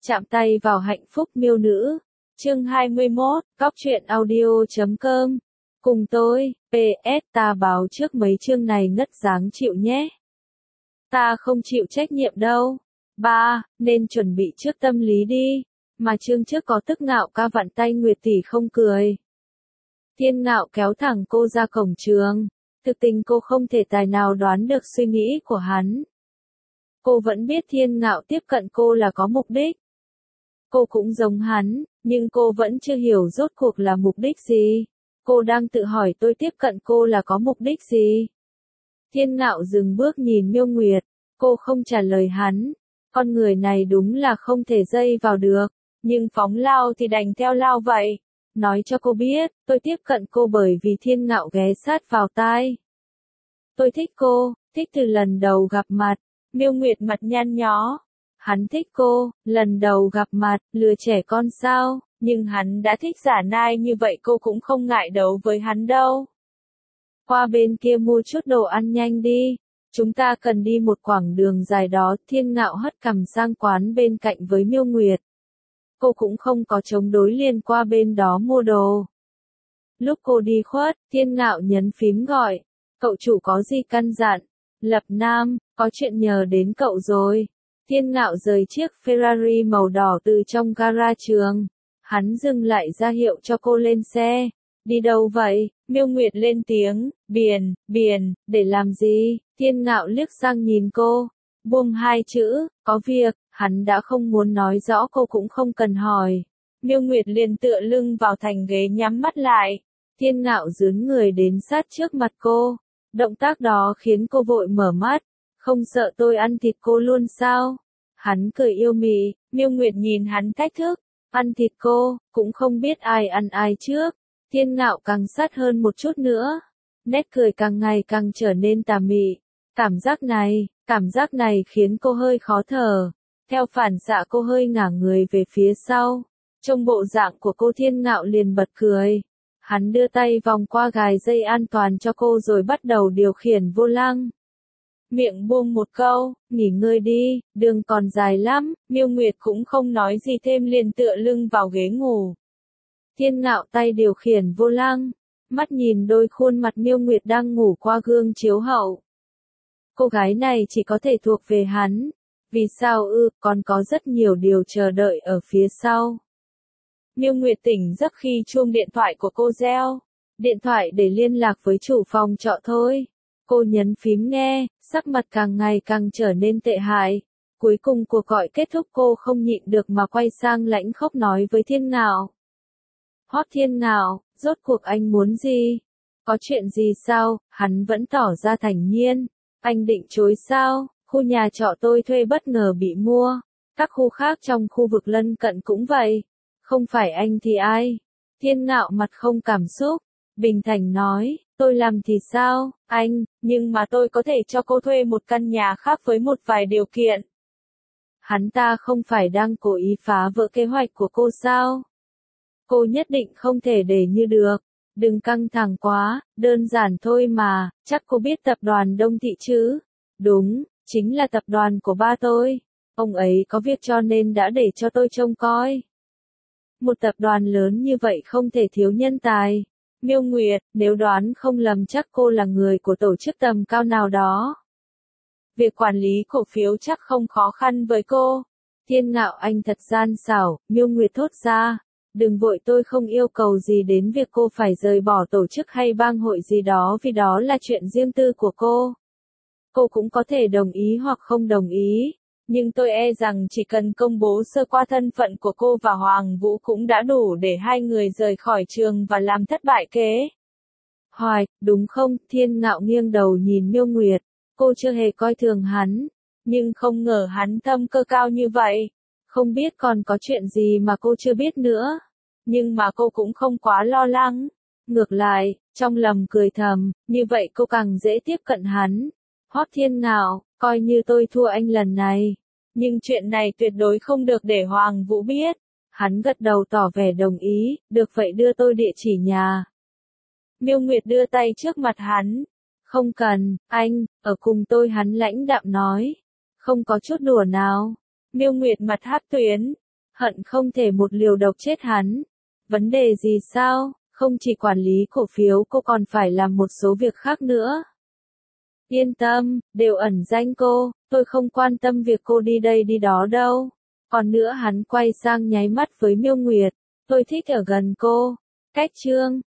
Chạm tay vào hạnh phúc miêu nữ. Chương 21, Cóc truyện audio.com. Cùng tôi, PS ta báo trước mấy chương này ngất dáng chịu nhé. Ta không chịu trách nhiệm đâu. Ba, nên chuẩn bị trước tâm lý đi. Mà chương trước có tức Ngạo ca vặn tay Nguyệt tỷ không cười. Thiên Ngạo kéo thẳng cô ra cổng trường. Thực tình cô không thể tài nào đoán được suy nghĩ của hắn. Cô vẫn biết Thiên Ngạo tiếp cận cô là có mục đích. Cô cũng giống hắn, nhưng cô vẫn chưa hiểu rốt cuộc là mục đích gì. Cô đang tự hỏi tôi tiếp cận cô là có mục đích gì. Thiên Ngạo dừng bước nhìn Miêu Nguyệt, cô không trả lời hắn. Con người này đúng là không thể dây vào được, nhưng phóng lao thì đành theo lao vậy. Nói cho cô biết, tôi tiếp cận cô bởi vì Thiên Ngạo ghé sát vào tai. Tôi thích cô, thích từ lần đầu gặp mặt. Miêu Nguyệt mặt nhăn nhó. Hắn thích cô, lần đầu gặp mặt, lừa trẻ con sao, nhưng hắn đã thích giả nai như vậy cô cũng không ngại đấu với hắn đâu. Qua bên kia mua chút đồ ăn nhanh đi, chúng ta cần đi một quãng đường dài đó. Thiên Ngạo hất cằm sang quán bên cạnh với Miêu Nguyệt. Cô cũng không có chống đối liền qua bên đó mua đồ. Lúc cô đi khuất, Thiên Ngạo nhấn phím gọi, cậu chủ có gì căn dặn? Lập Nam, có chuyện nhờ đến cậu rồi. Thiên Ngạo rời chiếc Ferrari màu đỏ từ trong gara trường. Hắn dừng lại ra hiệu cho cô lên xe. Đi đâu vậy? Miêu Nguyệt lên tiếng, biển, để làm gì? Thiên Ngạo liếc sang nhìn cô. Buông hai chữ, có việc, hắn đã không muốn nói rõ cô cũng không cần hỏi. Miêu Nguyệt liền tựa lưng vào thành ghế nhắm mắt lại. Thiên Ngạo dướn người đến sát trước mặt cô. Động tác đó khiến cô vội mở mắt. Không sợ tôi ăn thịt cô luôn sao? Hắn cười yêu mị. Miêu Nguyệt nhìn hắn thách thức. Ăn thịt cô, cũng không biết ai ăn ai trước. Thiên Ngạo càng sát hơn một chút nữa. Nét cười càng ngày càng trở nên tà mị. Cảm giác này khiến cô hơi khó thở. Theo phản xạ cô hơi ngả người về phía sau. Trong bộ dạng của cô Thiên Ngạo liền bật cười. Hắn đưa tay vòng qua gài dây an toàn cho cô rồi bắt đầu điều khiển vô lăng. Miệng buông một câu, nghỉ ngơi đi, đường còn dài lắm. Miêu Nguyệt cũng không nói gì thêm liền tựa lưng vào ghế ngủ. Thiên Ngạo tay điều khiển vô lăng, mắt nhìn đôi khuôn mặt Miêu Nguyệt đang ngủ qua gương chiếu hậu. Cô gái này chỉ có thể thuộc về hắn. Vì sao còn có rất nhiều điều chờ đợi ở phía sau. Miêu Nguyệt tỉnh giấc khi chuông điện thoại của cô reo. Điện thoại để liên lạc với chủ phòng trọ thôi. Cô nhấn phím nghe, sắc mặt càng ngày càng trở nên tệ hại. Cuối cùng cuộc gọi kết thúc cô không nhịn được mà quay sang lãnh khóc nói với Thiên Ngạo. Hót Thiên Ngạo, rốt cuộc anh muốn gì? Có chuyện gì sao? Hắn vẫn tỏ ra thản nhiên. Anh định chối sao? Khu nhà trọ tôi thuê bất ngờ bị mua. Các khu khác trong khu vực lân cận cũng vậy. Không phải anh thì ai? Thiên Ngạo mặt không cảm xúc. Bình thản nói, tôi làm thì sao, anh, nhưng mà tôi có thể cho cô thuê một căn nhà khác với một vài điều kiện. Hắn ta không phải đang cố ý phá vỡ kế hoạch của cô sao? Cô nhất định không thể để như được. Đừng căng thẳng quá, đơn giản thôi mà, chắc cô biết tập đoàn Đông Thị chứ? Đúng, chính là tập đoàn của ba tôi. Ông ấy có việc cho nên đã để cho tôi trông coi. Một tập đoàn lớn như vậy không thể thiếu nhân tài. Miêu Nguyệt, nếu đoán không lầm chắc cô là người của tổ chức tầm cao nào đó. Việc quản lý cổ phiếu chắc không khó khăn với cô. Thiên Ngạo anh thật gian xảo, Miêu Nguyệt thốt ra. Đừng vội, tôi không yêu cầu gì đến việc cô phải rời bỏ tổ chức hay bang hội gì đó vì đó là chuyện riêng tư của cô. Cô cũng có thể đồng ý hoặc không đồng ý. Nhưng tôi e rằng chỉ cần công bố sơ qua thân phận của cô và Hoàng Vũ cũng đã đủ để hai người rời khỏi trường và làm thất bại kế hoạch, đúng không? Thiên Ngạo nghiêng đầu nhìn Miêu Nguyệt. Cô chưa hề coi thường hắn, nhưng không ngờ hắn thâm cơ cao như vậy. Không biết còn có chuyện gì mà cô chưa biết nữa. Nhưng mà cô cũng không quá lo lắng. Ngược lại, trong lòng cười thầm, như vậy cô càng dễ tiếp cận hắn. Hót Thiên Ngạo, coi như tôi thua anh lần này. Nhưng chuyện này tuyệt đối không được để Hoàng Vũ biết. Hắn gật đầu tỏ vẻ đồng ý, được vậy đưa tôi địa chỉ nhà. Miêu Nguyệt đưa tay trước mặt hắn. Không cần, anh, ở cùng tôi, hắn lãnh đạm nói. Không có chút đùa nào. Miêu Nguyệt mặt hát tuyến. hận không thể một liều độc chết hắn. Vấn đề gì sao? Không chỉ quản lý cổ phiếu cô còn phải làm một số việc khác nữa. Yên tâm, đều ẩn danh cô, tôi không quan tâm việc cô đi đây đi đó đâu. Còn nữa hắn quay sang nháy mắt với Miêu Nguyệt, tôi thích ở gần cô. Cách chương